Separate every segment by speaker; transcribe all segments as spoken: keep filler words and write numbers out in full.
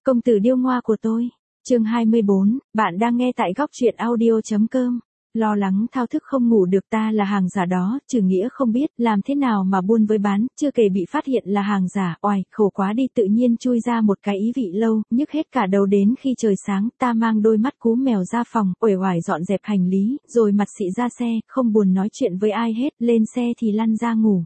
Speaker 1: Công tử điêu ngoa của tôi. Chương hai mươi bốn, bạn đang nghe tại góc truyện audio chấm com. Lo lắng thao thức không ngủ được, ta là hàng giả đó, trừ nghĩa không biết làm thế nào mà buôn với bán, chưa kể bị phát hiện là hàng giả, oài, khổ quá đi, tự nhiên chui ra một cái ý vị lâu, nhức hết cả đầu. Đến khi trời sáng, ta mang đôi mắt cú mèo ra phòng, uể oải dọn dẹp hành lý, rồi mặt xị ra xe, không buồn nói chuyện với ai hết, lên xe thì lăn ra ngủ.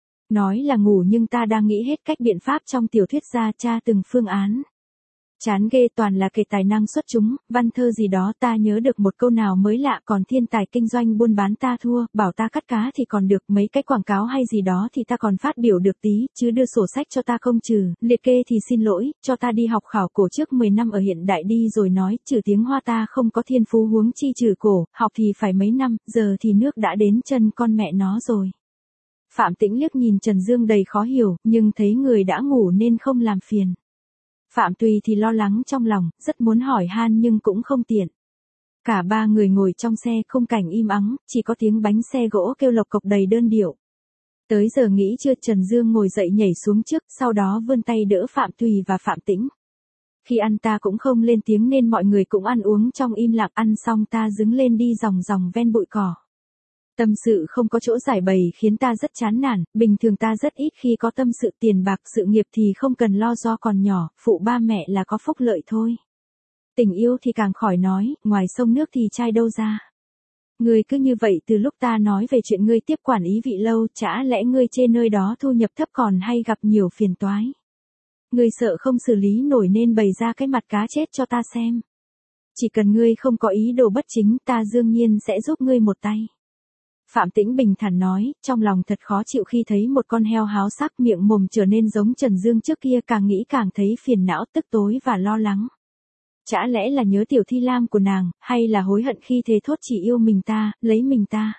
Speaker 1: Nói là ngủ nhưng ta đang nghĩ hết cách biện pháp trong tiểu thuyết ra tra từng phương án. Chán ghê, toàn là kể tài năng xuất chúng, văn thơ gì đó. Ta nhớ được một câu nào mới lạ, còn thiên tài kinh doanh buôn bán ta thua, bảo ta cắt cá thì còn được, mấy cái quảng cáo hay gì đó thì ta còn phát biểu được tí, chứ đưa sổ sách cho ta không trừ, liệt kê thì xin lỗi, cho ta đi học khảo cổ trước mười năm ở hiện đại đi rồi nói, trừ tiếng Hoa ta không có thiên phú huống chi trừ cổ, học thì phải mấy năm, giờ thì nước đã đến chân con mẹ nó rồi. Phạm Tĩnh liếc nhìn Trần Dương đầy khó hiểu, nhưng thấy người đã ngủ nên không làm phiền. Phạm Tùy thì lo lắng trong lòng, rất muốn hỏi han nhưng cũng không tiện. Cả ba người ngồi trong xe, khung cảnh im ắng, chỉ có tiếng bánh xe gỗ kêu lộc cộc đầy đơn điệu. Tới giờ nghỉ trưa, Trần Dương ngồi dậy nhảy xuống trước, sau đó vươn tay đỡ Phạm Tùy và Phạm Tĩnh. Khi ăn ta cũng không lên tiếng nên mọi người cũng ăn uống trong im lặng. Ăn xong ta đứng lên đi ròng ròng ven bụi cỏ. Tâm sự không có chỗ giải bày khiến ta rất chán nản, bình thường ta rất ít khi có tâm sự tiền bạc, sự nghiệp thì không cần lo, do còn nhỏ, phụ ba mẹ là có phúc lợi thôi. Tình yêu thì càng khỏi nói, ngoài sông nước thì trai đâu ra. Ngươi cứ như vậy từ lúc ta nói về chuyện ngươi tiếp quản ý vị lâu, chả lẽ ngươi chê nơi đó thu nhập thấp còn hay gặp nhiều phiền toái. Ngươi sợ không xử lý nổi nên bày ra cái mặt cá chết cho ta xem. Chỉ cần ngươi không có ý đồ bất chính, ta đương nhiên sẽ giúp ngươi một tay. Phạm Tĩnh bình thản nói, trong lòng thật khó chịu khi thấy một con heo háo sắc, miệng mồm trở nên giống Trần Dương trước kia, càng nghĩ càng thấy phiền não, tức tối và lo lắng. Chả lẽ là nhớ tiểu thi lam của nàng, hay là hối hận khi thề thốt chỉ yêu mình ta, lấy mình ta.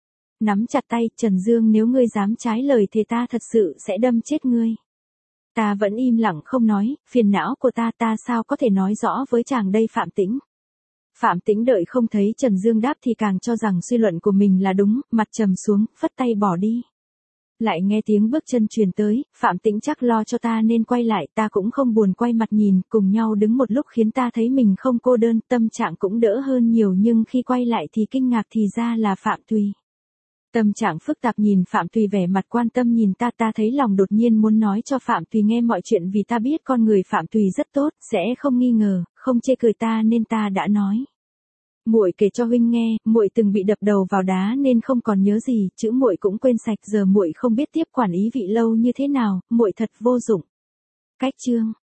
Speaker 1: Nắm chặt tay, Trần Dương, nếu ngươi dám trái lời thề ta thật sự sẽ đâm chết ngươi. Ta vẫn im lặng không nói, phiền não của ta ta sao có thể nói rõ với chàng đây Phạm Tĩnh. Phạm Tĩnh đợi không thấy Trần Dương đáp thì càng cho rằng suy luận của mình là đúng, mặt trầm xuống, phất tay bỏ đi. Lại nghe tiếng bước chân truyền tới, Phạm Tĩnh chắc lo cho ta nên quay lại, ta cũng không buồn quay mặt nhìn, cùng nhau đứng một lúc khiến ta thấy mình không cô đơn, tâm trạng cũng đỡ hơn nhiều, nhưng khi quay lại thì kinh ngạc, thì ra là Phạm Tùy. Tâm trạng phức tạp nhìn Phạm Tùy vẻ mặt quan tâm nhìn ta, ta thấy lòng đột nhiên muốn nói cho Phạm Tùy nghe mọi chuyện, vì ta biết con người Phạm Tùy rất tốt, sẽ không nghi ngờ, không chê cười ta nên ta đã nói. Muội kể cho huynh nghe, muội từng bị đập đầu vào đá nên không còn nhớ gì, chữ muội cũng quên sạch, giờ muội không biết tiếp quản ý vị lâu như thế nào, muội thật vô dụng. Cách chương